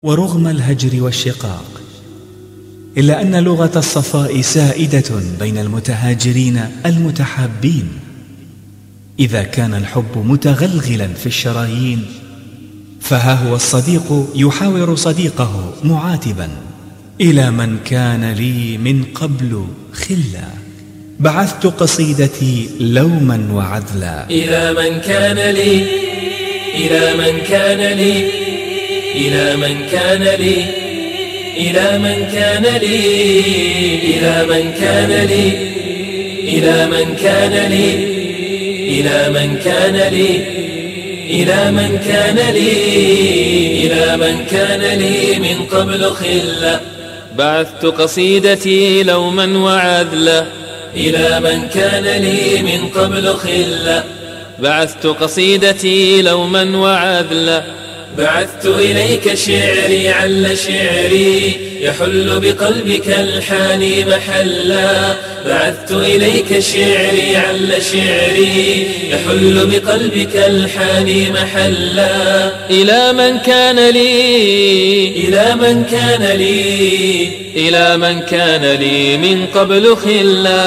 ورغم الهجر والشقاق، إلا أن لغة الصفاء سائدة بين المتهاجرين المتحابين. إذا كان الحب متغلغلا في الشرايين، فها هو الصديق يحاور صديقه معاتبا: إلى من كان لي من قبل خلا، بعثت قصيدتي لوما وعذلا. إلى من كان لي، إلى من كان لي، إلى من كان لي، إلى من كان لي، إلى من كان لي، إلى من كان لي، إلى من كان لي، إلى من كان لي، إلى من كان لي من قبل خلا، بعثت قصيدتي لوما وعذلا. إلى من كان لي من قبل خلا، بعثت قصيدتي لوما وعذلا. بعثت إليك شعري عل شعري، يحل بقلبك الحاني محلا. بعثت إليك شعري عل شعري، يحل بقلبك الحاني محلا. إلى من كان لي، إلى من كان لي، إلى من كان لي من قبل خلا.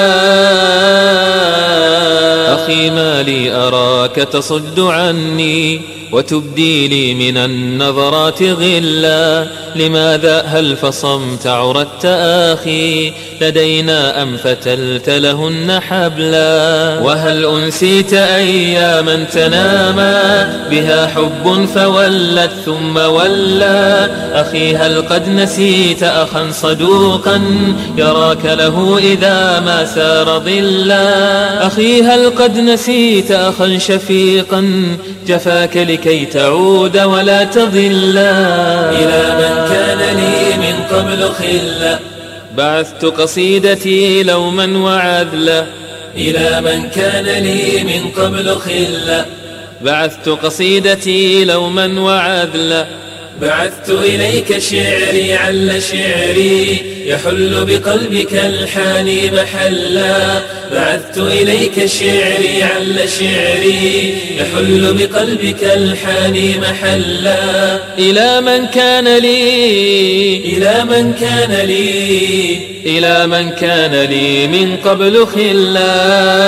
أخي ما لي أراك تصد عني، وتبدي لي من النظرات غلا. لماذا هل فصمت عرضت آخي لدينا أم فتلت لهن حبلا؟ وهل أنسيت أياما تناما بها حب فولت ثم ولا؟ أخي هل قد نسيت أخا صدوقا يراك له إذا ما سار ظلا؟ أخي هل قد نسيت أخا شفيقا جفاك لكي تعود ولا تضلا؟ إلى من كان لي من قبل خلا، بعثت قصيدتي لوما وعذلا. إلى من كان لي من قبل خلا، بعثت قصيدتي لوما وعذلا. بعثت إليك شعري عل شعري، يحل بقلبك الحاني محلا. بعثت إليك شعري عل شعري، يحل بقلبك الحاني محلا. إلى من كان لي، إلى من كان لي، إلى من كان لي من قبل خلا.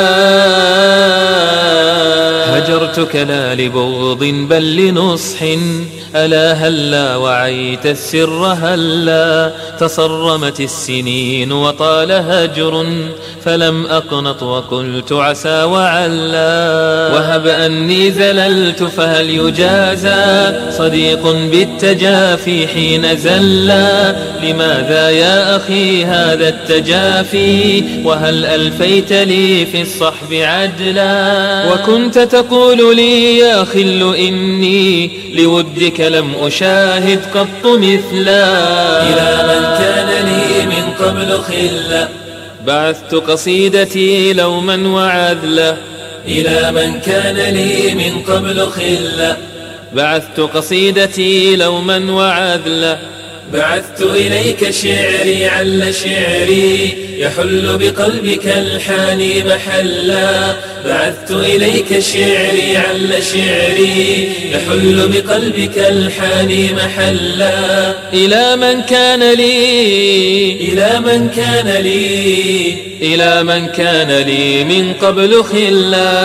هجرتك لا لبغض بل لنصح، ألا هلا وعيت السر هلا. تصرمت السنين وطال هجر، فلم أقنط وقلت عسى وعلا. وهب أني زللت فهل يجازى صديق بالتجافي حين زلا؟ لماذا يا أخي هذا التجافي، وهل ألفيت لي في الصحب عدلا؟ وكنت تقول لي يا خل إني لودك لم أشاهد قط مثلا. إلى من كان لي من قبل خلا، بعثت قصيدتي لوما وعذلا. إلى من كان لي من قبل خلا، بعثت قصيدتي لوما وعذلا. بعثت إليك شعري عل شعري، يحل بقلبك الحاني محلا. بعثت إليك شعري عل شعري، يحل بقلبك الحاني محلا. إلى من كان لي، إلى من كان لي، إلى من كان لي من قبل خلا.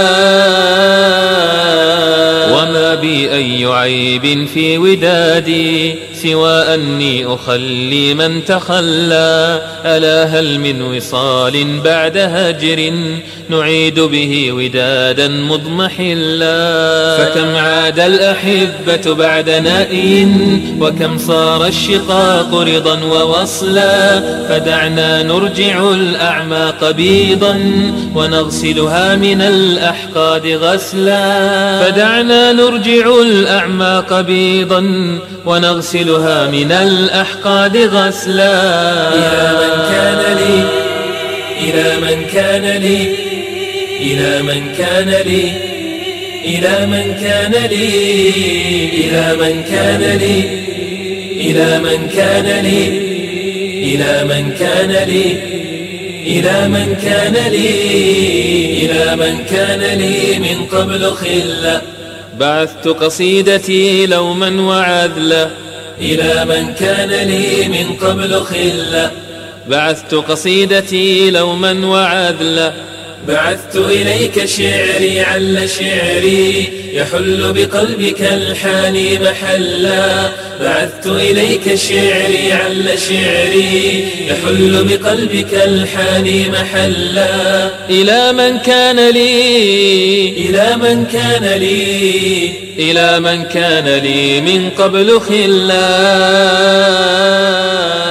وما بي أي عيب في ودادي سوى أني أخلي من تخلى. ألا هل من وصال بعد هجر نعيد به ودادا مضمحلا؟ فكم عاد الأحبة بعد نأي، وكم صار الشقاق رضا ووصلا. فدعنا نرجع الأعماق بيضا، ونغسلها من الأحقاد غسلا. فدعنا نرجع الأعماق بيضا، ونغسلها من الأحقاد غسلا. إلى من كان لي، إلى من كان لي، إلى من كان لي، إلى من كان لي، إلى من كان لي، إلى من كان لي، إلى من كان لي، إلى من كان لي، إلى من كان لي من قبل خلا. بعثت قصيدتي لوما وعذلا. إلى من كان لي من قبل خلا. بعثت قصيدتي لوما وعذلا، بعثت إليك شعري عل شعري يحل بقلبك الحاني محلا. بعثت إليك شعري عل شعري يحل بقلبك الحاني محلا. إلى من كان لي، إلى من كان لي، إلى من كان لي من قبل خلا.